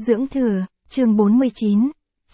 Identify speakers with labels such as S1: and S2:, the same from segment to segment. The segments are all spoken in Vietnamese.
S1: Dưỡng thừa, chương 49,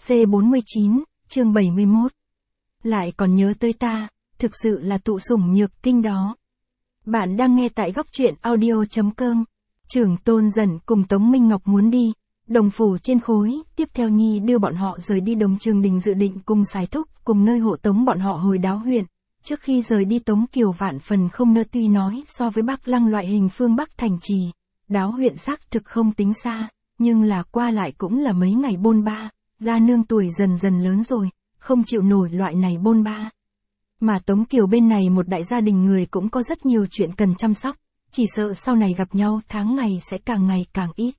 S1: C49, chương 71. Lại còn nhớ tới ta, thực sự là tụ sủng nhược kinh đó. Bạn đang nghe tại góc truyện audio.com. Trưởng Tôn Dận cùng Tống Minh Ngọc muốn đi, đồng phủ trên khối, tiếp theo Nhi đưa bọn họ rời đi Đồng Trường Đình dự định cùng Sái Thúc, cùng nơi hộ tống bọn họ hồi Đáo huyện. Trước khi rời đi Tống Kiều vạn phần không nỡ tuy nói so với Bắc Lăng loại hình phương Bắc thành trì, Đáo huyện xác thực không tính xa, nhưng là qua lại cũng là mấy ngày bôn ba, gia nương tuổi dần dần lớn rồi, không chịu nổi loại này bôn ba. Mà Tống Kiều bên này một đại gia đình người cũng có rất nhiều chuyện cần chăm sóc, chỉ sợ sau này gặp nhau tháng ngày sẽ càng ngày càng ít.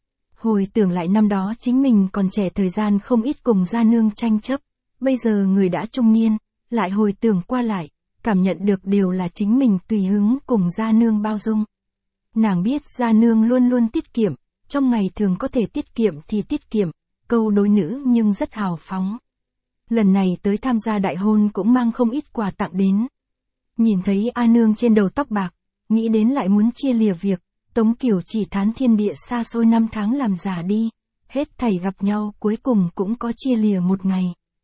S1: Hồi tưởng lại năm đó chính mình còn trẻ thời gian không ít cùng gia nương tranh chấp, bây giờ người đã trung niên, lại hồi tưởng qua lại, cảm nhận được đều là chính mình tùy hứng cùng gia nương bao dung. Nàng biết gia nương luôn luôn tiết kiệm, trong ngày thường có thể tiết kiệm thì tiết kiệm, câu đối nữ nhưng rất hào phóng. Lần này tới tham gia đại hôn cũng mang không ít quà tặng đến. Nhìn thấy A nương trên đầu tóc bạc, nghĩ đến lại muốn chia lìa việc, Tống Kiều chỉ thán thiên địa xa xôi 5 tháng làm già đi, hết thảy gặp nhau cuối cùng cũng có chia lìa một ngày.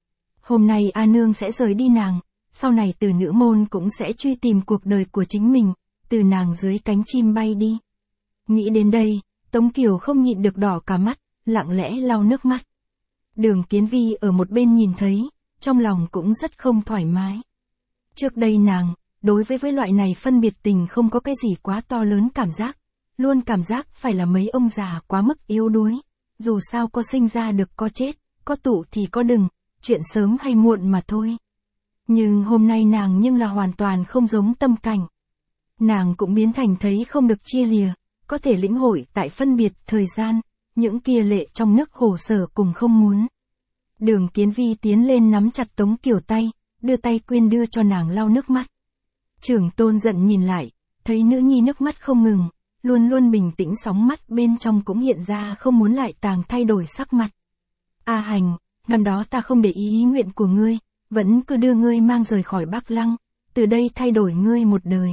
S1: Hôm nay A nương sẽ rời đi nàng, sau này từ nữ môn cũng sẽ truy tìm cuộc đời của chính mình, từ nàng dưới cánh chim bay đi. Nghĩ đến đây, Tống Kiều không nhịn được đỏ cả mắt, lặng lẽ lau nước mắt. Đường Kiến Vi ở một bên nhìn thấy, trong lòng cũng rất không thoải mái. Trước đây nàng, đối với loại này phân biệt tình không có cái gì quá to lớn cảm giác, luôn cảm giác phải là mấy ông già quá mức yếu đuối, dù sao có sinh ra được có chết, có tụ thì có đừng, chuyện sớm hay muộn mà thôi. Nhưng hôm nay nàng nhưng là hoàn toàn không giống tâm cảnh. Nàng cũng biến thành thấy không được chia lìa, có thể lĩnh hội tại phân biệt thời gian, những kia lệ trong nước khổ sở cùng không muốn. Đường Kiến Vi tiến lên nắm chặt Tống Kiều tay, đưa tay quyên đưa cho nàng lau nước mắt. Trưởng Tôn Dận nhìn lại, thấy nữ nhi nước mắt không ngừng, luôn luôn bình tĩnh sóng mắt bên trong cũng hiện ra không muốn lại tàng thay đổi sắc mặt. A Hành, năm đó ta không để ý nguyện của ngươi, vẫn cứ đưa ngươi mang rời khỏi Bắc Lăng, từ đây thay đổi ngươi một đời.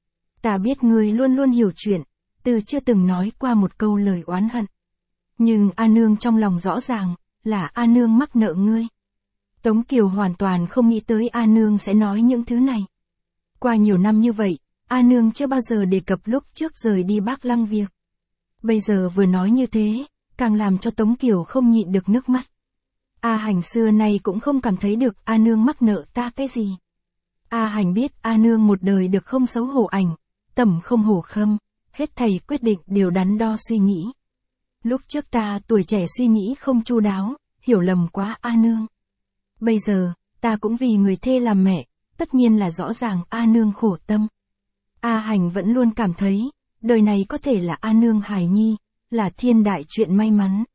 S1: Ta biết ngươi luôn luôn hiểu chuyện, từ chưa từng nói qua một câu lời oán hận. Nhưng A nương trong lòng rõ ràng, là A nương mắc nợ ngươi. Tống Kiều hoàn toàn không nghĩ tới A nương sẽ nói những thứ này. Qua nhiều năm như vậy, A nương chưa bao giờ đề cập lúc trước rời đi Bắc Lăng việc. Bây giờ vừa nói như thế, càng làm cho Tống Kiều không nhịn được nước mắt. A Hành xưa nay cũng không cảm thấy được A nương mắc nợ ta cái gì. A Hành biết A nương một đời được không xấu hổ ảnh, tẩm không hổ khâm, hết thầy quyết định đều đắn đo suy nghĩ. Lúc trước ta tuổi trẻ suy nghĩ không chu đáo, hiểu lầm quá A nương. Bây giờ, ta cũng vì người thê làm mẹ, tất nhiên là rõ ràng A nương khổ tâm. A Hành vẫn luôn cảm thấy, đời này có thể là A nương hài nhi, là thiên đại chuyện may mắn.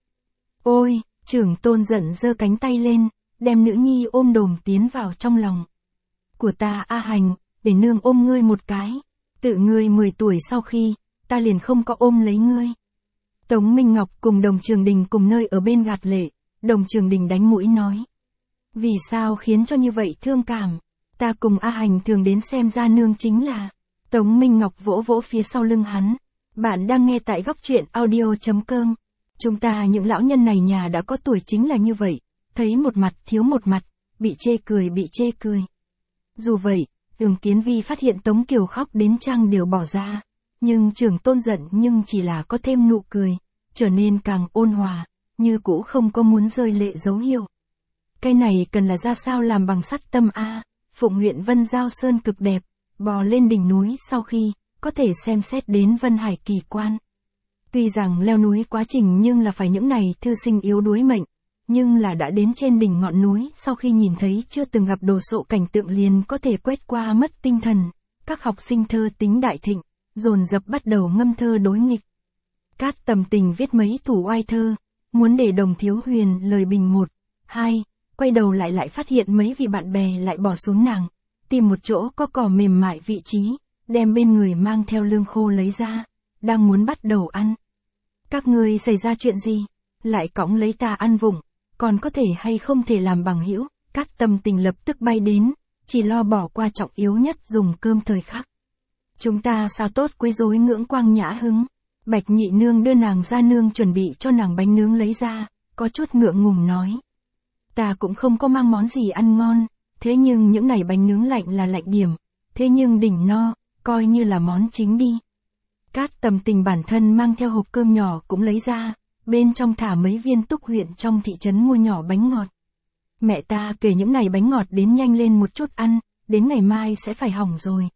S1: Ôi, Trưởng Tôn Dận giơ cánh tay lên, đem nữ nhi ôm đồm tiến vào trong lòng. Của ta A Hành, để nương ôm ngươi một cái. Tự ngươi 10 tuổi sau khi, ta liền không có ôm lấy ngươi. Tống Minh Ngọc cùng Đồng Trường Đình cùng nơi ở bên gạt lệ, Đồng Trường Đình đánh mũi nói. Vì sao khiến cho như vậy thương cảm, ta cùng A Hành thường đến xem gia nương chính là. Tống Minh Ngọc vỗ vỗ phía sau lưng hắn. Bạn đang nghe tại góc truyện audio.com. Chúng ta những lão nhân này nhà đã có tuổi chính là như vậy, thấy một mặt thiếu một mặt, bị chê cười. Dù vậy, Đường Kiến Vi phát hiện Tống Kiều khóc đến trang đều bỏ ra, nhưng Trưởng Tôn Dận nhưng chỉ là có thêm nụ cười, trở nên càng ôn hòa, như cũ không có muốn rơi lệ dấu hiệu. Cái này cần là ra sao làm bằng sắt tâm a. Phụng huyện Vân Giao Sơn cực đẹp, bò lên đỉnh núi sau khi, có thể xem xét đến Vân Hải kỳ quan. Tuy rằng leo núi quá trình nhưng là phải những này thư sinh yếu đuối mệnh, nhưng là đã đến trên đỉnh ngọn núi sau khi nhìn thấy chưa từng gặp đồ sộ cảnh tượng liền có thể quét qua mất tinh thần. Các học sinh thơ tính đại thịnh, dồn dập bắt đầu ngâm thơ đối nghịch. Cát Tầm Tình viết mấy thủ oai thơ, muốn để Đồng Thiếu Huyền lời bình 1, 2, quay đầu lại phát hiện mấy vị bạn bè lại bỏ xuống nàng, tìm một chỗ có cỏ mềm mại vị trí, đem bên người mang theo lương khô lấy ra, đang muốn bắt đầu ăn. Các ngươi xảy ra chuyện gì, lại cõng lấy ta ăn vụng, còn có thể hay không thể làm bằng hữu? Cát Tầm Tình lập tức bay đến, chỉ lo bỏ qua trọng yếu nhất dùng cơm thời khắc. Chúng ta sao tốt quấy rối ngưỡng quang nhã hứng, Bạch Nhị Nương đưa nàng ra nương chuẩn bị cho nàng bánh nướng lấy ra, có chút ngượng ngùng nói. Ta cũng không có mang món gì ăn ngon, thế nhưng những này bánh nướng lạnh là lạnh điểm, thế nhưng đỉnh no, coi như là món chính đi. Cát Tầm Tình bản thân mang theo hộp cơm nhỏ cũng lấy ra, bên trong thả mấy viên Túc huyện trong thị trấn mua nhỏ bánh ngọt. Mẹ ta kể những này bánh ngọt đến nhanh lên một chút ăn, đến ngày mai sẽ phải hỏng rồi.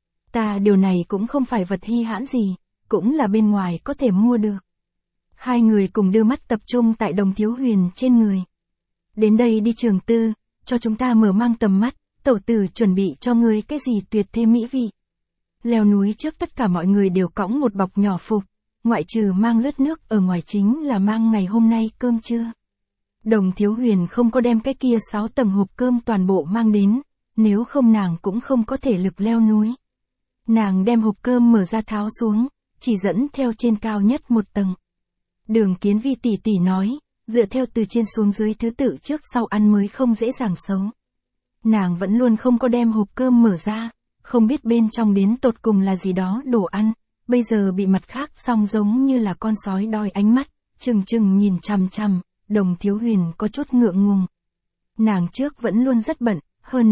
S1: Ta điều này cũng không phải vật hi hãn gì, cũng là bên ngoài có thể mua được. Hai người cùng đưa mắt tập trung tại Đồng Thiếu Huyền trên người. Đến đây đi Trường Tư, cho chúng ta mở mang tầm mắt, tẩu tử chuẩn bị cho ngươi cái gì tuyệt thế mỹ vị. Leo núi trước tất cả mọi người đều cõng một bọc nhỏ phục, ngoại trừ mang lướt nước ở ngoài chính là mang ngày hôm nay cơm trưa. Đồng Thiếu Huyền không có đem cái kia 6 tầng hộp cơm toàn bộ mang đến, nếu không nàng cũng không có thể lực leo núi. Nàng đem hộp cơm mở ra tháo xuống, chỉ dẫn theo trên cao nhất một tầng. Đường Kiến Vi tỷ tỷ nói, dựa theo từ trên xuống dưới thứ tự trước sau ăn mới không dễ dàng xấu. Nàng vẫn luôn không có đem hộp cơm mở ra, không biết bên trong đến tột cùng là gì đó đồ ăn, bây giờ bị mặt khác song giống như là con sói đòi ánh mắt, chừng chừng nhìn chằm chằm, Đồng Thiếu Huyền có chút ngượng ngùng. Nàng trước vẫn luôn rất bận, hơn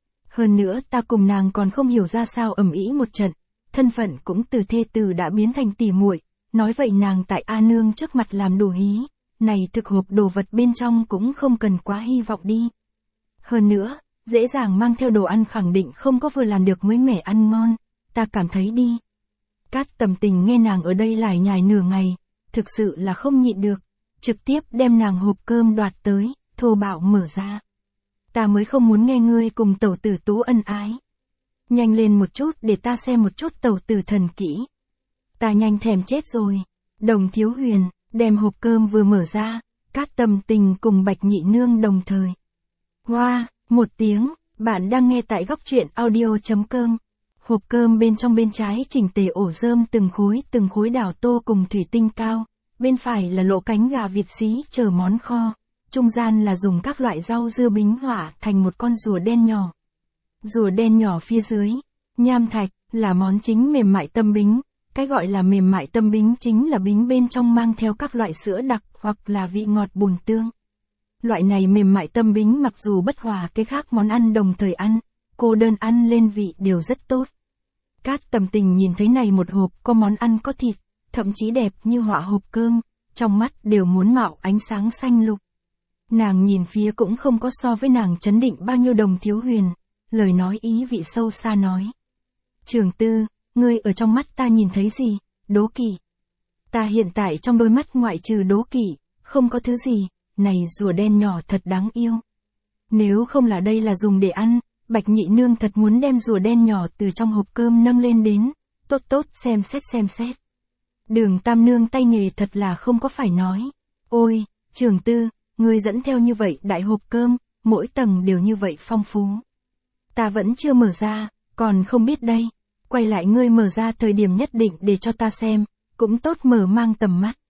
S1: nữa ta cùng nàng còn không hiểu ra sao ầm ĩ một trận, thân phận cũng từ thê tử đã biến thành tỉ muội, nói vậy nàng tại A Nương trước mặt làm đồ hí, này thực hộp đồ vật bên trong cũng không cần quá hy vọng đi. Hơn nữa, dễ dàng mang theo đồ ăn khẳng định không có vừa làm được mới mẻ ăn ngon, ta cảm thấy đi. Cát Tầm Tình nghe nàng ở đây lải nhải nửa ngày, thực sự là không nhịn được, trực tiếp đem nàng hộp cơm đoạt tới, thô bạo mở ra. Ta mới không muốn nghe ngươi cùng tẩu tử tú ân ái. Nhanh lên một chút để ta xem một chút tẩu tử thần kỹ. Ta nhanh thèm chết rồi. Đồng Thiếu Huyền, đem hộp cơm vừa mở ra, Cát Tầm Tình cùng Bạch Nhị Nương đồng thời. Hoa, một tiếng, bạn đang nghe tại góc truyện audio.com. Hộp cơm bên trong bên trái chỉnh tề ổ rơm từng khối đảo tô cùng thủy tinh cao, bên phải là lỗ cánh gà vịt xí chờ món kho, trung gian là dùng các loại rau dưa bính họa thành một con rùa đen nhỏ. Rùa đen nhỏ phía dưới, nham thạch, là món chính mềm mại tâm bính, cái gọi là mềm mại tâm bính chính là bính bên trong mang theo các loại sữa đặc hoặc là vị ngọt bùn tương. Loại này mềm mại tâm bính mặc dù bất hòa cái khác món ăn đồng thời ăn, cô đơn ăn lên vị đều rất tốt. Cát Tầm Tình nhìn thấy này một hộp có món ăn có thịt, thậm chí đẹp như họa hộp cơm, trong mắt đều muốn mạo ánh sáng xanh lục. Nàng nhìn phía cũng không có so với nàng chấn định bao nhiêu Đồng Thiếu Huyền, lời nói ý vị sâu xa nói. Trường Tư, ngươi ở trong mắt ta nhìn thấy gì? Đố kỵ. Ta hiện tại trong đôi mắt ngoại trừ đố kỵ, không có thứ gì, này rùa đen nhỏ thật đáng yêu. Nếu không là đây là dùng để ăn, Bạch Nhị Nương thật muốn đem rùa đen nhỏ từ trong hộp cơm nâng lên đến, tốt xem xét. Đường Tam Nương tay nghề thật là không có phải nói. Ôi, Trường Tư, ngươi dẫn theo như vậy đại hộp cơm, mỗi tầng đều như vậy phong phú. Ta vẫn chưa mở ra, còn không biết đây. Quay lại ngươi mở ra thời điểm nhất định để cho ta xem, cũng tốt mở mang tầm mắt.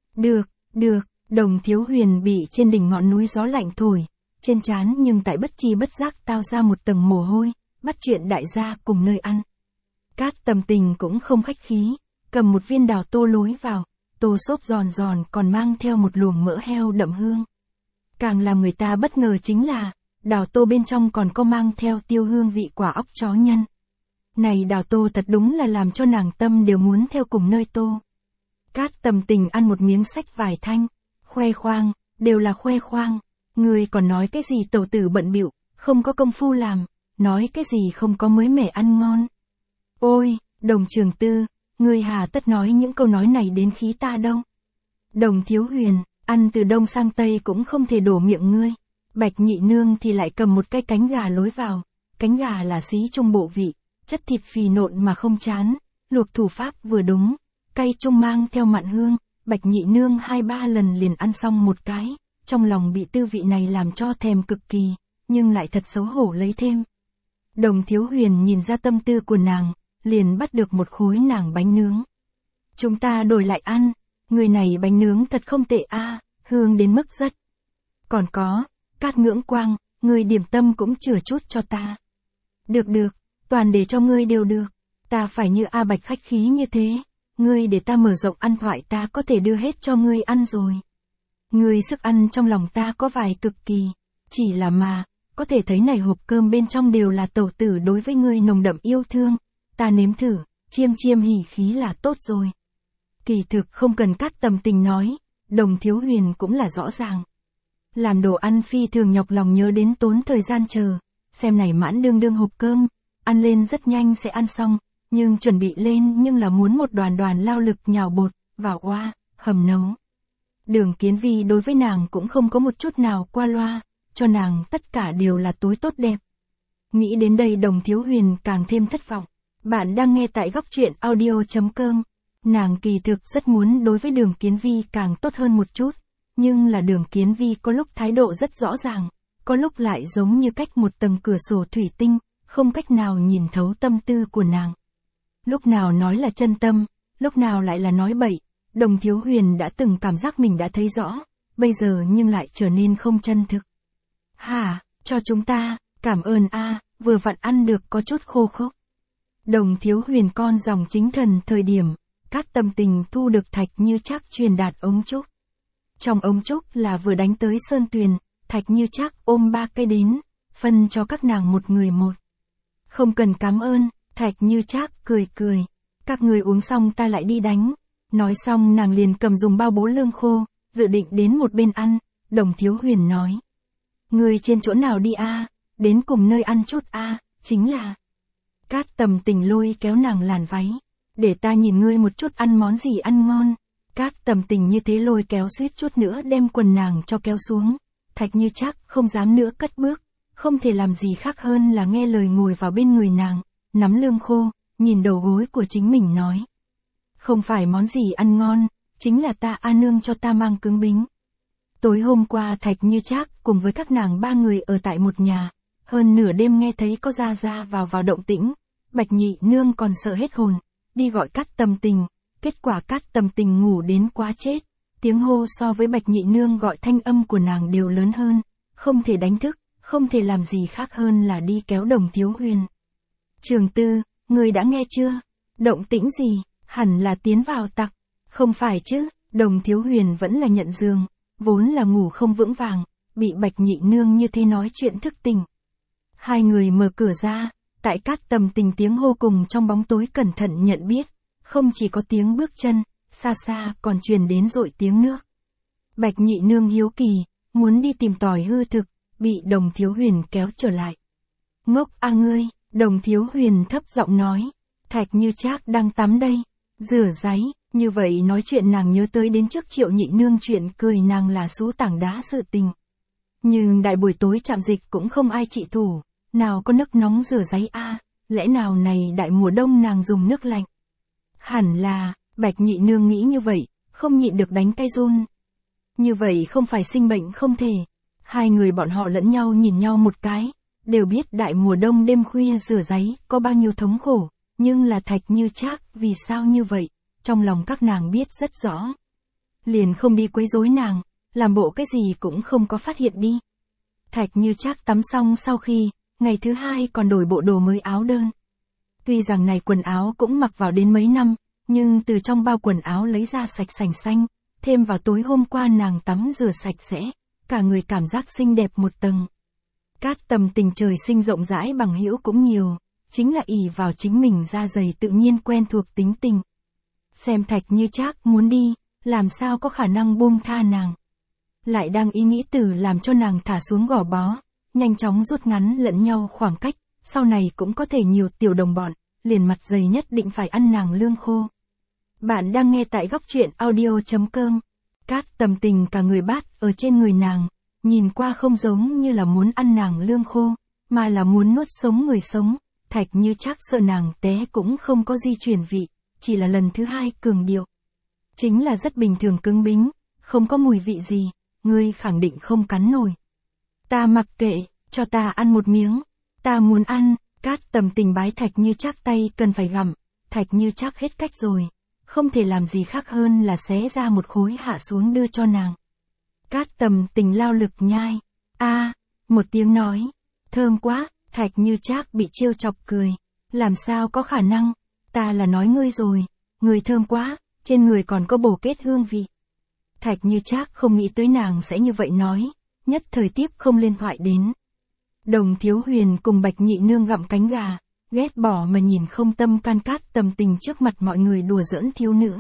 S1: Được, Đồng Thiếu Huyền bị trên đỉnh ngọn núi gió lạnh thổi, trên trán nhưng tại bất chi bất giác tao ra một tầng mồ hôi, bắt chuyện đại gia cùng nơi ăn. Cát Tầm Tình cũng không khách khí, cầm một viên đào tô lối vào, tô xốp giòn giòn còn mang theo một luồng mỡ heo đậm hương. Càng làm người ta bất ngờ chính là, đào tô bên trong còn có mang theo tiêu hương vị quả óc chó nhân. Này đào tô thật đúng là làm cho nàng tâm đều muốn theo cùng nơi tô. Cát Tầm Tình ăn một miếng sách vải thanh, khoe khoang, đều là khoe khoang. Ngươi còn nói cái gì tẩu tử bận bịu, không có công phu làm, nói cái gì không có mới mẻ ăn ngon. Ôi, Đồng Trường Tư, ngươi hà tất nói những câu nói này đến khí ta đâu. Đồng Thiếu Huyền, ăn từ đông sang tây cũng không thể đổ miệng ngươi. Bạch Nhị Nương thì lại cầm một cái cánh gà lối vào, cánh gà là xí trung bộ vị, chất thịt phì nộn mà không chán, luộc thủ pháp vừa đúng, cay trung mang theo mặn hương, Bạch Nhị Nương 2-3 lần liền ăn xong một cái, trong lòng bị tư vị này làm cho thèm cực kỳ, nhưng lại thật xấu hổ lấy thêm. Đồng Thiếu Huyền nhìn ra tâm tư của nàng, liền bắt được một khối nàng bánh nướng. Chúng ta đổi lại ăn, người này bánh nướng thật không tệ a, hương đến mức rất. Còn có, Cát Ngưỡng Quang, người điểm tâm cũng chừa chút cho ta. Được, toàn để cho ngươi đều được, ta phải như A Bạch khách khí như thế, ngươi để ta mở rộng ăn thoại ta có thể đưa hết cho ngươi ăn rồi. Ngươi sức ăn trong lòng ta có vài cực kỳ, chỉ là mà, có thể thấy này hộp cơm bên trong đều là tẩu tử đối với ngươi nồng đậm yêu thương, ta nếm thử, chiêm chiêm hỉ khí là tốt rồi. Kỳ thực không cần Cát Tầm Tình nói, Đồng Thiếu Huyền cũng là rõ ràng. Làm đồ ăn phi thường nhọc lòng nhớ đến tốn thời gian chờ, xem này mãn đương đương hộp cơm, ăn lên rất nhanh sẽ ăn xong, nhưng chuẩn bị lên nhưng là muốn một đoàn đoàn lao lực nhào bột, vào oa, hầm nấu. Đường Kiến Vi đối với nàng cũng không có một chút nào qua loa, cho nàng tất cả đều là tối tốt đẹp. Nghĩ đến đây Đồng Thiếu Huyền càng thêm thất vọng. Bạn đang nghe tại góc truyện audio.com. Nàng kỳ thực rất muốn đối với Đường Kiến Vi càng tốt hơn một chút, nhưng là Đường Kiến Vi có lúc thái độ rất rõ ràng, có lúc lại giống như cách một tầng cửa sổ thủy tinh, không cách nào nhìn thấu tâm tư của nàng. Lúc nào nói là chân tâm, lúc nào lại là nói bậy, Đồng Thiếu Huyền đã từng cảm giác mình đã thấy rõ, bây giờ nhưng lại trở nên không chân thực. Hả, cho chúng ta, cảm ơn a, vừa vặn ăn được có chút khô khốc. Đồng Thiếu Huyền con dòng chính thần thời điểm, Cát Tầm Tình thu được Thạch Như Trác truyền đạt ống trúc. Trong ống trúc là vừa đánh tới sơn tuyền, Thạch Như Trác ôm 3 cây đến, phân cho các nàng một người một. Không cần cảm ơn, Thạch Như Trác cười cười, các người uống xong ta lại đi đánh. Nói xong nàng liền cầm dùng bao bố lương khô, dự định đến một bên ăn, Đồng Thiếu Huyền nói. Người trên chỗ nào đi a, đến cùng nơi ăn chút a, chính là. Cát Tầm Tình lôi kéo nàng làn váy, để ta nhìn ngươi một chút ăn món gì ăn ngon. Cát Tầm Tình như thế lôi kéo suýt chút nữa đem quần nàng cho kéo xuống. Thạch Như Trác không dám nữa cất bước, không thể làm gì khác hơn là nghe lời ngồi vào bên người nàng, nắm lương khô, nhìn đầu gối của chính mình nói. Không phải món gì ăn ngon, chính là ta a nương cho ta mang cứng bính. Tối hôm qua Thạch Như Trác cùng với các nàng 3 người ở tại một nhà, hơn nửa đêm nghe thấy có ra vào động tĩnh, Bạch Nhị nương còn sợ hết hồn, đi gọi Cát Tầm Tình, kết quả Cát Tầm Tình ngủ đến quá chết, tiếng hô so với Bạch Nhị nương gọi thanh âm của nàng đều lớn hơn, không thể đánh thức, không thể làm gì khác hơn là đi kéo Đồng Thiếu Huyền. Trường Tư, người đã nghe chưa? Động tĩnh gì? Hẳn là tiến vào tặc, không phải chứ? Đồng Thiếu Huyền vẫn là nhận giường, vốn là ngủ không vững vàng, bị Bạch Nhị nương như thế nói chuyện thức tỉnh. Hai người mở cửa ra, tại Cát Tầm Tình tiếng hô cùng trong bóng tối cẩn thận nhận biết, không chỉ có tiếng bước chân, xa xa còn truyền đến dội tiếng nước. Bạch Nhị nương hiếu kỳ, muốn đi tìm tòi hư thực, bị Đồng Thiếu Huyền kéo trở lại. Ngốc a ngươi, Đồng Thiếu Huyền thấp giọng nói, Thạch Như Trác đang tắm đây, rửa ráy, như vậy nói chuyện nàng nhớ tới đến trước Triệu Nhị nương chuyện cười nàng là sú tảng đá sự tình. Nhưng đại buổi tối trạm dịch cũng không ai trị thủ, nào có nước nóng rửa ráy a, lẽ nào này đại mùa đông nàng dùng nước lạnh. Hẳn là, Bạch Nhị nương nghĩ như vậy, không nhịn được đánh cái run. Như vậy không phải sinh bệnh không thể. Hai người bọn họ lẫn nhau nhìn nhau một cái, đều biết đại mùa đông đêm khuya rửa ráy có bao nhiêu thống khổ, nhưng là Thạch Như Trác vì sao như vậy, trong lòng các nàng biết rất rõ. Liền không đi quấy rối nàng, làm bộ cái gì cũng không có phát hiện đi. Thạch Như Trác tắm xong sau khi, ngày thứ hai còn đổi bộ đồ mới áo đơn. Tuy rằng này quần áo cũng mặc vào đến mấy năm, nhưng từ trong bao quần áo lấy ra sạch sành xanh, thêm vào tối hôm qua nàng tắm rửa sạch sẽ, cả người cảm giác xinh đẹp một tầng. Cát Tầm Tình trời sinh rộng rãi bằng hữu cũng nhiều, chính là ỷ vào chính mình da dày tự nhiên quen thuộc tính tình. Xem Thạch Như Trác muốn đi, làm sao có khả năng buông tha nàng. Lại đang ý nghĩ từ làm cho nàng thả xuống gò bó, nhanh chóng rút ngắn lẫn nhau khoảng cách, sau này cũng có thể nhiều tiểu đồng bọn, liền mặt dày nhất định phải ăn nàng lương khô. Bạn đang nghe tại góc truyện audio.com. Cát Tầm Tình cả người bát ở trên người nàng, nhìn qua không giống như là muốn ăn nàng lương khô, mà là muốn nuốt sống người sống. Thạch Như Trác sợ nàng té cũng không có di chuyển vị, chỉ là lần thứ hai cường điệu. Chính là rất bình thường cứng bính, không có mùi vị gì, ngươi khẳng định không cắn nổi. Ta mặc kệ, cho ta ăn một miếng, ta muốn ăn. Cát Tầm Tình bái Thạch Như Trác tay cần phải gặm, Thạch Như Trác hết cách rồi, không thể làm gì khác hơn là xé ra một khối hạ xuống đưa cho nàng. Cát Tầm Tình lao lực nhai, một tiếng nói, thơm quá. Thạch Như Trác bị trêu chọc cười, làm sao có khả năng, ta là nói ngươi rồi, người thơm quá, trên người còn có bồ kết hương vị. Thạch Như Trác không nghĩ tới nàng sẽ như vậy nói, nhất thời tiếp không lên thoại đến. Đồng Thiếu Huyền cùng Bạch Nhị Nương gặm cánh gà, ghét bỏ mà nhìn không tâm can Cát Tầm Tình trước mặt mọi người đùa giỡn thiếu nữ.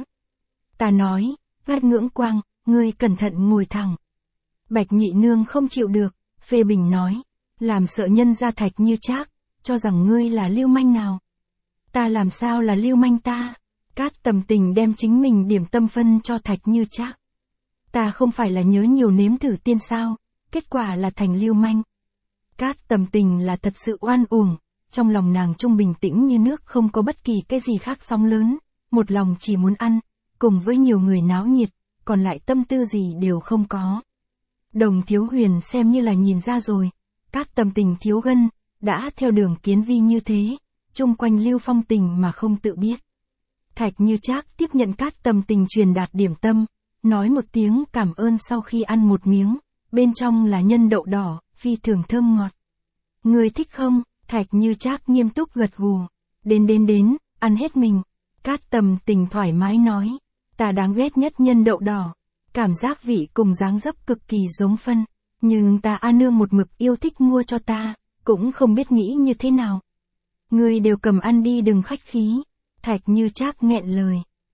S1: Ta nói, Gát Ngưỡng Quang, ngươi cẩn thận ngồi thẳng. Bạch Nhị Nương không chịu được, phê bình nói, làm sợ nhân gia Thạch Như Trác, cho rằng ngươi là lưu manh nào. Ta làm sao là lưu manh ta? Cát Tầm Tình đem chính mình điểm tâm phân cho Thạch Như Trác. Ta không phải là nhớ nhiều nếm thử tiên sao, kết quả là thành lưu manh. Cát Tầm Tình là thật sự oan uổng, trong lòng nàng trung bình tĩnh như nước, không có bất kỳ cái gì khác sóng lớn, một lòng chỉ muốn ăn, cùng với nhiều người náo nhiệt, còn lại tâm tư gì đều không có. Đồng Thiếu Huyền xem như là nhìn ra rồi, Cát Tầm Tình thiếu gân, đã theo đường kiến vi như thế, chung quanh lưu phong tình mà không tự biết. Thạch Như Trác tiếp nhận Cát Tầm Tình truyền đạt điểm tâm, nói một tiếng cảm ơn sau khi ăn một miếng, bên trong là nhân đậu đỏ, phi thường thơm ngọt. Ngươi thích không? Thạch Như Trác nghiêm túc gật gù. Đến, ăn hết mình. Cát Tầm Tình thoải mái nói, ta đáng ghét nhất nhân đậu đỏ. Cảm giác vị cùng dáng dấp cực kỳ giống phân, nhưng ta A Nương một mực yêu thích mua cho ta, cũng không biết nghĩ như thế nào. Ngươi đều cầm ăn đi, đừng khách khí. Thạch Như Trác nghẹn lời.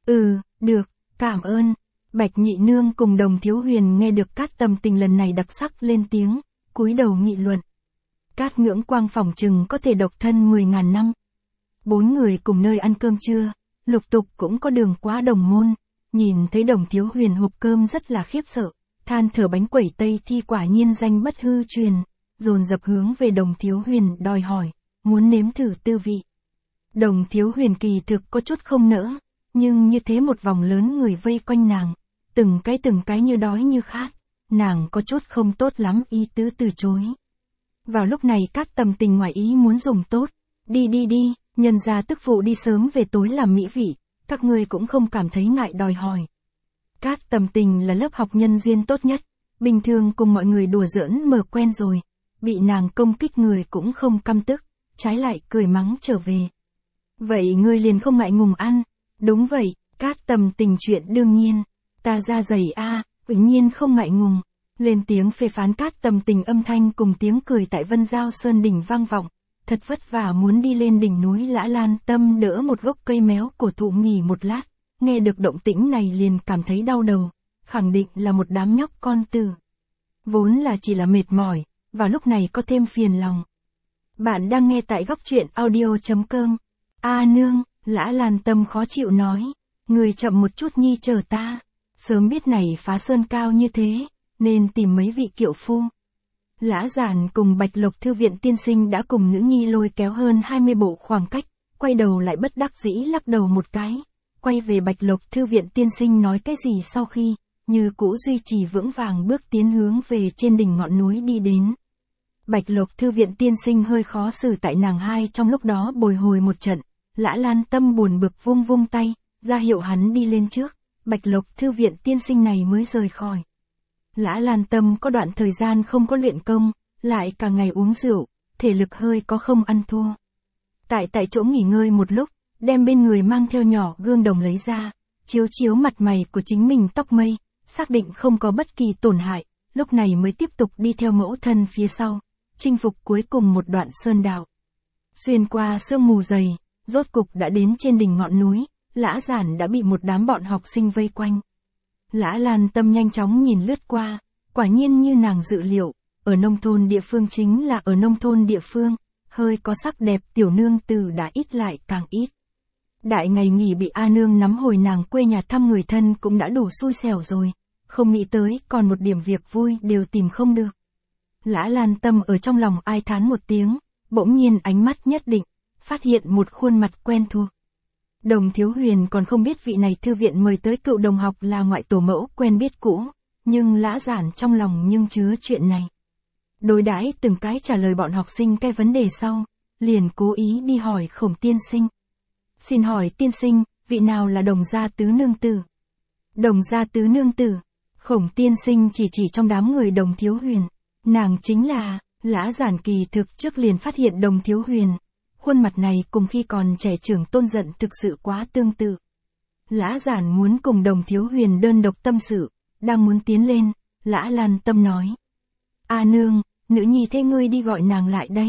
S1: Được, cảm ơn. Bạch Nhị Nương cùng Đồng Thiếu Huyền nghe được Cát Tầm Tình lần này đặc sắc lên tiếng, cúi đầu nghị luận. Cát Ngưỡng Quang phỏng chừng có thể độc thân 10.000 năm. 4 người cùng nơi ăn cơm trưa, lục tục cũng có đường qua đồng môn, nhìn thấy Đồng Thiếu Huyền hộp cơm rất là khiếp sợ, than thở bánh quẩy Tây Thi quả nhiên danh bất hư truyền, dồn dập hướng về Đồng Thiếu Huyền đòi hỏi, muốn nếm thử tư vị. Đồng Thiếu Huyền kỳ thực có chút không nỡ, nhưng như thế một vòng lớn người vây quanh nàng, từng cái như đói như khát, nàng có chút không tốt lắm ý tứ từ chối. Vào lúc này Cát Tầm Tình ngoài ý muốn dùng tốt, đi, nhân gia tức phụ đi sớm về tối làm mỹ vị, các ngươi cũng không cảm thấy ngại đòi hỏi. Cát Tầm Tình là lớp học nhân duyên tốt nhất, bình thường cùng mọi người đùa giỡn mờ quen rồi, bị nàng công kích người cũng không căm tức, trái lại cười mắng trở về. Vậy ngươi liền không ngại ngùng ăn? Đúng vậy, Cát Tầm Tình chuyện đương nhiên, ta da dày tự nhiên không ngại ngùng. Lên tiếng phê phán Cát Tầm Tình âm thanh cùng tiếng cười tại Vân Giao Sơn đỉnh vang vọng, thật vất vả muốn đi lên đỉnh núi Lã Lan Tâm đỡ một gốc cây méo cổ thụ nghỉ một lát, nghe được động tĩnh này liền cảm thấy đau đầu, khẳng định là một đám nhóc con tử. Vốn là chỉ là mệt mỏi, vào lúc này có thêm phiền lòng. Bạn đang nghe tại góc truyện audio.com. A Nương, Lã Lan Tâm khó chịu nói, người chậm một chút nhi chờ ta, sớm biết này phá sơn cao như thế, nên tìm mấy vị kiệu phu. Lã Giản cùng Bạch Lộc Thư viện tiên sinh đã cùng nữ nhi lôi kéo hơn 20 bộ khoảng cách, quay đầu lại bất đắc dĩ lắc đầu một cái, quay về Bạch Lộc Thư viện tiên sinh nói cái gì sau khi, như cũ duy trì vững vàng bước tiến hướng về trên đỉnh ngọn núi đi đến. Bạch Lộc Thư viện tiên sinh hơi khó xử tại nàng hai trong lúc đó bồi hồi một trận, Lã Lan Tâm buồn bực vung tay, ra hiệu hắn đi lên trước, Bạch Lộc Thư viện tiên sinh này mới rời khỏi. Lã Lan Tâm có đoạn thời gian không có luyện công, lại cả ngày uống rượu, thể lực hơi có không ăn thua. Tại chỗ nghỉ ngơi một lúc, đem bên người mang theo nhỏ gương đồng lấy ra, chiếu mặt mày của chính mình tóc mây, xác định không có bất kỳ tổn hại, lúc này mới tiếp tục đi theo mẫu thân phía sau, chinh phục cuối cùng một đoạn sơn đạo. Xuyên qua sương mù dày, rốt cục đã đến trên đỉnh ngọn núi, Lã Giản đã bị một đám bọn học sinh vây quanh. Lã Lan Tâm nhanh chóng nhìn lướt qua, quả nhiên như nàng dự liệu, ở nông thôn địa phương chính là ở nông thôn địa phương, hơi có sắc đẹp tiểu nương tử đã ít lại càng ít. Đại ngày nghỉ bị A Nương nắm hồi nàng quê nhà thăm người thân cũng đã đủ xui xẻo rồi, không nghĩ tới còn một điểm việc vui đều tìm không được. Lã Lan Tâm ở trong lòng ai thán một tiếng, bỗng nhiên ánh mắt nhất định, phát hiện một khuôn mặt quen thuộc. Đồng Thiếu Huyền còn không biết vị này thư viện mời tới cựu đồng học là ngoại tổ mẫu quen biết cũ, nhưng Lã Giản trong lòng nhưng chứa chuyện này. Đối đãi từng cái trả lời bọn học sinh cái vấn đề sau, liền cố ý đi hỏi Khổng tiên sinh. Xin hỏi tiên sinh, vị nào là Đồng gia tứ nương tử? Đồng gia tứ nương tử? Khổng tiên sinh chỉ trong đám người Đồng Thiếu Huyền. Nàng chính là, Lã Giản kỳ thực trước liền phát hiện Đồng Thiếu Huyền. Khuôn mặt này cùng khi còn trẻ trưởng Tôn Dận thực sự quá tương tự. Lã Giản muốn cùng Đồng Thiếu Huyền đơn độc tâm sự, đang muốn tiến lên, Lã Lan Tâm nói. A nương, nữ nhi thế ngươi đi gọi nàng lại đây.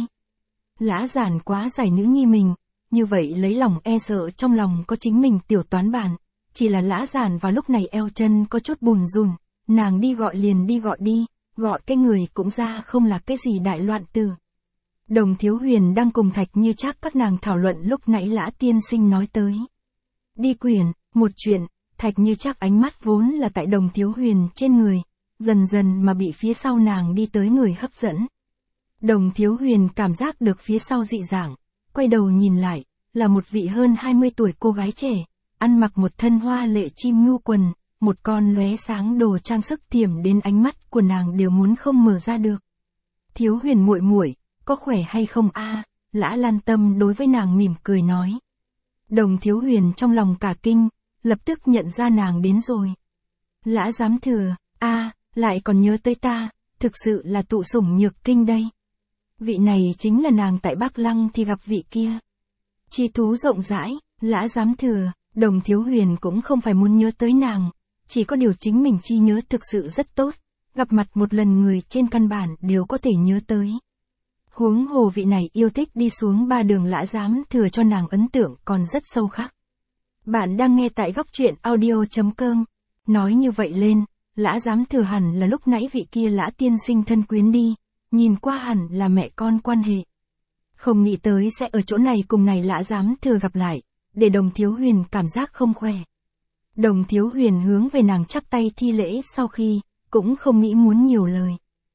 S1: Lã Giản quá giải nữ nhi mình, như vậy lấy lòng e sợ trong lòng có chính mình tiểu toán bản, chỉ là Lã Giản vào lúc này eo chân có chút bùn rùn, nàng đi gọi liền đi gọi đi, gọi cái người cũng ra không là cái gì đại loạn tử. Đồng Thiếu Huyền đang cùng Thạch Như Trác các nàng thảo luận lúc nãy Lã tiên sinh nói tới. Đi quyển, một chuyện, Thạch Như Trác ánh mắt vốn là tại Đồng Thiếu Huyền trên người, dần dần mà bị phía sau nàng đi tới người hấp dẫn. Đồng Thiếu Huyền cảm giác được phía sau dị dạng, quay đầu nhìn lại, là một vị hơn 20 tuổi cô gái trẻ, ăn mặc một thân hoa lệ chim nhu quần, một con lóe sáng đồ trang sức tiềm đến ánh mắt của nàng đều muốn không mở ra được. Thiếu Huyền muội muội, có khỏe hay không a? Lã Lan Tâm đối với nàng mỉm cười nói. Đồng Thiếu Huyền trong lòng cả kinh, lập tức nhận ra nàng đến rồi. Lã giám thừa, lại còn nhớ tới ta, thực sự là tụ sủng nhược kinh đây. Vị này chính là nàng tại Bắc Lăng thì gặp vị kia. Chi thú rộng rãi, Lã giám thừa, Đồng Thiếu Huyền cũng không phải muốn nhớ tới nàng, chỉ có điều chính mình chi nhớ thực sự rất tốt, gặp mặt một lần người trên căn bản đều có thể nhớ tới. Huống hồ vị này yêu thích đi xuống 3 đường Lã giám thừa cho nàng ấn tượng còn rất sâu khắc. Bạn đang nghe tại góc truyện audio.com. Nói như vậy lên, Lã giám thừa hẳn là lúc nãy vị kia Lã tiên sinh thân quyến đi, nhìn qua hẳn là mẹ con quan hệ. Không nghĩ tới sẽ ở chỗ này cùng này Lã giám thừa gặp lại, để Đồng Thiếu Huyền cảm giác không khỏe. Đồng Thiếu Huyền hướng về nàng chắp tay thi lễ sau khi, cũng không nghĩ muốn nhiều lời.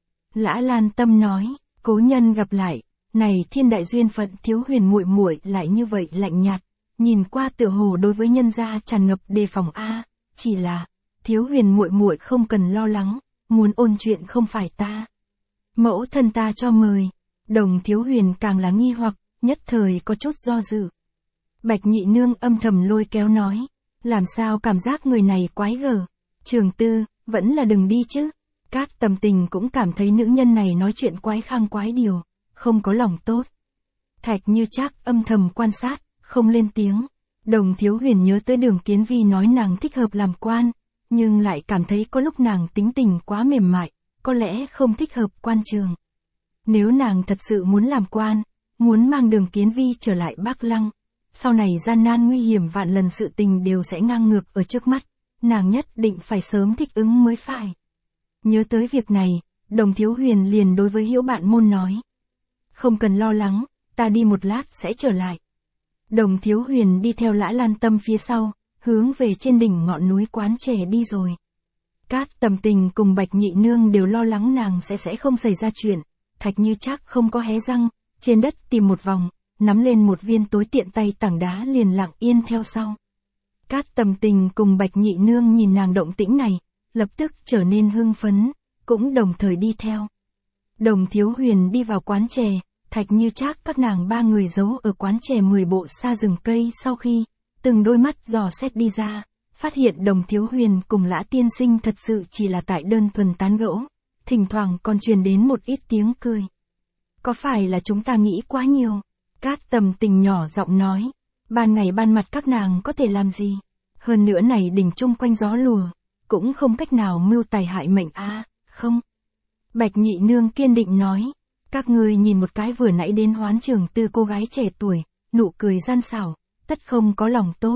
S1: Lã Lan Tâm nói, cố nhân gặp lại, này thiên đại duyên phận Thiếu Huyền muội muội lại như vậy lạnh nhạt, nhìn qua tựa hồ đối với nhân gia tràn ngập đề phòng a, chỉ là Thiếu Huyền muội muội không cần lo lắng, muốn ôn chuyện không phải ta. Mẫu thân ta cho mời. Đồng Thiếu Huyền càng là nghi hoặc, nhất thời có chút do dự. Bạch Nhị Nương âm thầm lôi kéo nói, làm sao cảm giác người này quái gở. Trường Tư, vẫn là đừng đi chứ. Cát Tầm Tình cũng cảm thấy nữ nhân này nói chuyện quái khang quái điều, không có lòng tốt. Thạch Như Trác âm thầm quan sát, không lên tiếng. Đồng Thiếu Huyền nhớ tới Đường Kiến Vi nói nàng thích hợp làm quan, nhưng lại cảm thấy có lúc nàng tính tình quá mềm mại, có lẽ không thích hợp quan trường. Nếu nàng thật sự muốn làm quan, muốn mang Đường Kiến Vi trở lại Bắc Lăng, sau này gian nan nguy hiểm vạn lần sự tình đều sẽ ngang ngược ở trước mắt, nàng nhất định phải sớm thích ứng mới phải. Nhớ tới việc này, Đồng Thiếu Huyền liền đối với Hữu Bạn Môn nói. Không cần lo lắng, ta đi một lát sẽ trở lại. Đồng Thiếu Huyền đi theo Lã Lan Tâm phía sau, hướng về trên đỉnh ngọn núi Quán Trẻ đi rồi. Cát Tầm Tình cùng Bạch Nhị Nương đều lo lắng nàng sẽ không xảy ra chuyện. Thạch Như Trác không có hé răng, trên đất tìm một vòng, nắm lên một viên tối tiện tay tảng đá liền lặng yên theo sau. Cát Tầm Tình cùng Bạch Nhị Nương nhìn nàng động tĩnh này, lập tức trở nên hưng phấn, cũng đồng thời đi theo. Đồng Thiếu Huyền đi vào Quán Chè, Thạch Như Trác các nàng 3 người giấu ở Quán Chè 10 bộ xa rừng cây sau khi, từng đôi mắt dò xét đi ra, phát hiện Đồng Thiếu Huyền cùng Lã tiên sinh thật sự chỉ là tại đơn thuần tán gẫu, thỉnh thoảng còn truyền đến một ít tiếng cười. Có phải là chúng ta nghĩ quá nhiều? Cát Tầm Tình nhỏ giọng nói, ban ngày ban mặt các nàng có thể làm gì? Hơn nữa này đỉnh chung quanh gió lùa, cũng không cách nào mưu tài hại mệnh không? Bạch Nhị Nương kiên định nói, các ngươi nhìn một cái vừa nãy đến Hoán Trường Tư cô gái trẻ tuổi, nụ cười gian xảo, tất không có lòng tốt.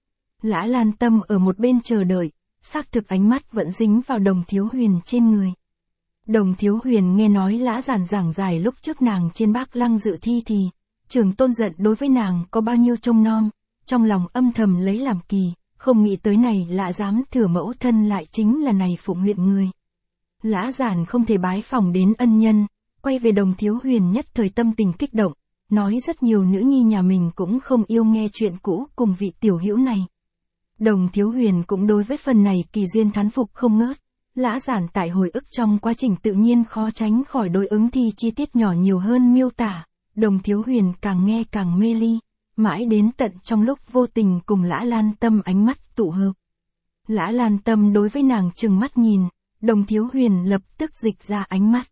S1: Lã Lan Tâm ở một bên chờ đợi, xác thực ánh mắt vẫn dính vào Đồng Thiếu Huyền trên người. Đồng Thiếu Huyền nghe nói Lã Giản giảng giải lúc trước nàng trên Bắc Lăng dự thi thì, Trường Tôn giận đối với nàng có bao nhiêu trông nom, trong lòng âm thầm lấy làm kỳ, không nghĩ tới này Lã dám thừa mẫu thân lại chính là này Phụng huyện người. Lã Giản không thể bái phỏng đến ân nhân, quay về Đồng Thiếu Huyền nhất thời tâm tình kích động, nói rất nhiều nữ nhi nhà mình cũng không yêu nghe chuyện cũ cùng vị tiểu hữu này. Đồng Thiếu Huyền cũng đối với phần này kỳ duyên thán phục không ngớt. Lã Giản tại hồi ức trong quá trình tự nhiên khó tránh khỏi đối ứng thì chi tiết nhỏ nhiều hơn miêu tả, Đồng Thiếu Huyền càng nghe càng mê ly, mãi đến tận trong lúc vô tình cùng Lã Lan Tâm ánh mắt tụ hợp. Lã Lan Tâm đối với nàng trừng mắt nhìn, Đồng Thiếu Huyền lập tức dịch ra ánh mắt.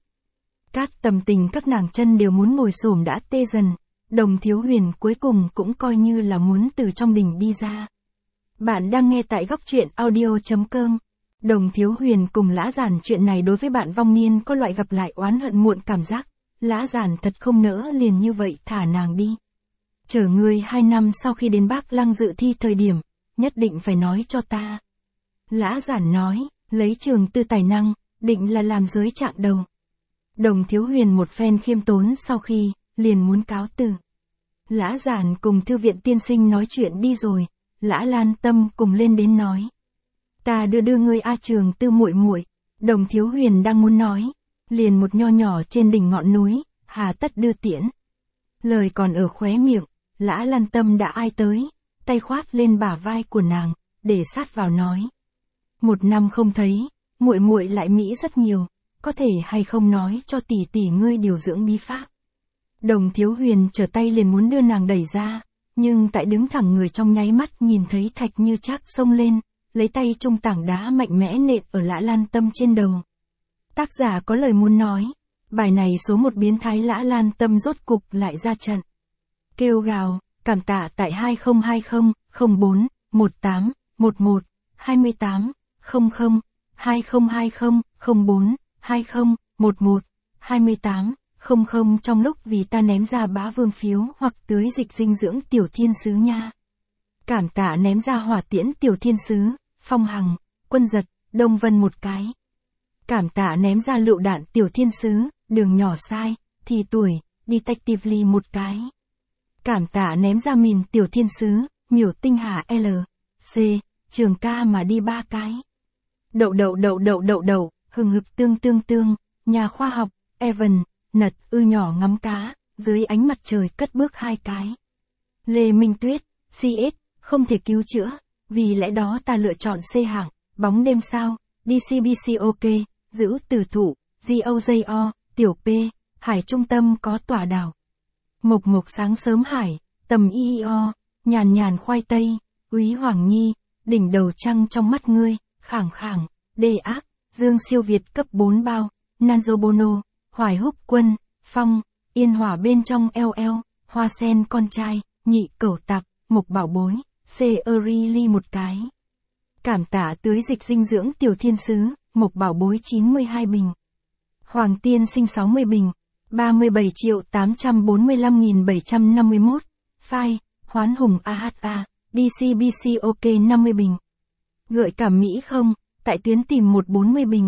S1: Cát Tầm Tình các nàng chân đều muốn ngồi xổm đã tê dần, Đồng Thiếu Huyền cuối cùng cũng coi như là muốn từ trong đình đi ra. Bạn đang nghe tại góc truyện audio.com. Đồng Thiếu Huyền cùng Lã Giản, chuyện này đối với bạn vong niên có loại gặp lại oán hận muộn cảm giác. Lã Giản thật không nỡ liền như vậy thả nàng đi. Chờ ngươi 2 năm sau khi đến Bắc Lăng dự thi thời điểm, nhất định phải nói cho ta. Lã Giản nói, lấy trường tư tài năng, định là làm giới trạng đầu. Đồng Thiếu Huyền một phen khiêm tốn sau khi, liền muốn cáo từ. Lã Giản cùng thư viện tiên sinh nói chuyện đi rồi, Lã Lan Tâm cùng lên đến nói. Ta đưa ngươi A Trường Tư muội muội. Đồng Thiếu Huyền đang muốn nói, liền một nho nhỏ trên đỉnh ngọn núi, hà tất đưa tiễn. Lời còn ở khóe miệng, Lã Lan Tâm đã ai tới, tay khoát lên bả vai của nàng, để sát vào nói. 1 năm không thấy, muội muội lại mỹ rất nhiều, có thể hay không nói cho tỷ tỷ ngươi điều dưỡng bí pháp. Đồng Thiếu Huyền trở tay liền muốn đưa nàng đẩy ra, nhưng tại đứng thẳng người trong nháy mắt nhìn thấy Thạch Như Trác xông lên, lấy tay trung tảng đá mạnh mẽ nện ở Lã Lan Tâm trên đầu. Tác giả có lời muốn nói, bài này số 1 biến thái Lã Lan Tâm rốt cục lại ra trận. Kêu gào, cảm tạ tại 2020 04 18 11 28 00 2020 04 20 11 28 00 trong lúc vì ta ném ra bá vương phiếu hoặc tưới dịch dinh dưỡng tiểu thiên sứ nha. Cảm tạ ném ra hỏa tiễn tiểu thiên sứ, Phong Hằng, Quân Giật, Đông Vân một cái. Cảm tạ ném ra lựu đạn tiểu thiên sứ, Đường Nhỏ Sai, Thì Tuổi, Detectively một cái. Cảm tạ ném ra mìn tiểu thiên sứ, Miểu Tinh Hà L, C, Trường Ca mà đi 3 cái. Đậu, hừng hực tương, nhà khoa học, Evan, Nật, nhỏ ngắm cá, dưới ánh mặt trời cất bước 2 cái. Lê Minh Tuyết, CS, không thể cứu chữa, vì lẽ đó ta lựa chọn C hạng, bóng đêm sao, DCBC OK, giữ tử thủ, GOJO, tiểu P, Hải trung tâm có tòa đảo. Mộc sáng sớm hải, tầm IO, nhàn khoai tây, Úy Hoàng Nhi, đỉnh đầu trăng trong mắt ngươi, khảng, đề ác, Dương Siêu Việt cấp 4 bao, Nanzo Bono, Hoài Húc Quân, Phong, Yên Hỏa bên trong LL, Hoa Sen con trai, Nhị Cẩu Tặc, Mộc Bảo Bối, C. Ly một cái. Cảm tạ tưới dịch dinh dưỡng tiểu thiên sứ, Mộc Bảo Bối 92 bình. Hoàng Tiên Sinh 60 bình. 37.845.751. File, Hoán Hùng AHA, DCBC OK 50 bình. Gợi cảm Mỹ không, tại tuyến tìm 140 bình.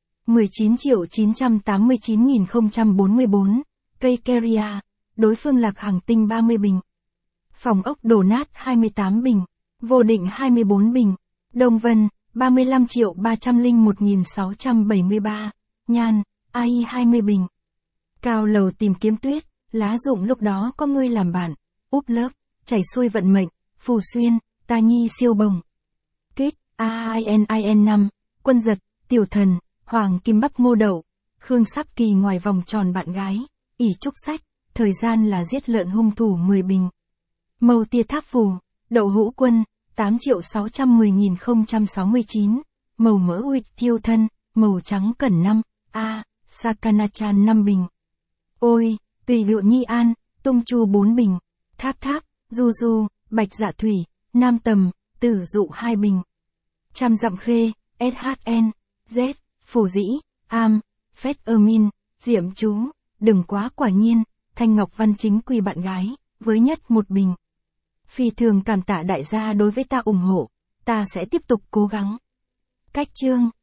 S1: 19.989.044. Cây Keria, đối phương Lạc Hàng Tinh 30 bình. Phòng ốc đổ nát 28 bình. Vô Định 24 bình. Đông Vân, 35.301.673. Nhan, AI 20 bình. Cao Lầu tìm kiếm tuyết, lá rụng lúc đó có ngươi làm bạn. Úp lớp, chảy xuôi vận mệnh, Phù Xuyên, Ta Nhi siêu bồng. Kích, AIN 5, Quân Giật, Tiểu Thần, Hoàng Kim Bắp Ngô Đậu, Khương Sắp Kỳ ngoài vòng tròn bạn gái, ỷ trúc sách, thời gian là giết lợn hung thủ 10 bình. Màu tia tháp phù, Đậu Hũ Quân, 8.610.069, màu mỡ huyệt thiêu thân, màu trắng cẩn 5, A, Sakanachan 5 bình. Ôi, Tùy Lụa Nhi An, Tung Chu 4 bình. Tháp, Du, Bạch Dạ Thủy, Nam Tầm, Tử Dụ 2 bình. Trăm Dặm Khê, SHN, Z, Phù Dĩ, Am, Phét Min, Diệm Chú, Đừng Quá Quả Nhiên, Thanh Ngọc Văn Chính Quỳ bạn gái, với nhất 1 bình. Phi thường cảm tạ đại gia đối với ta ủng hộ, ta sẽ tiếp tục cố gắng. Cách chương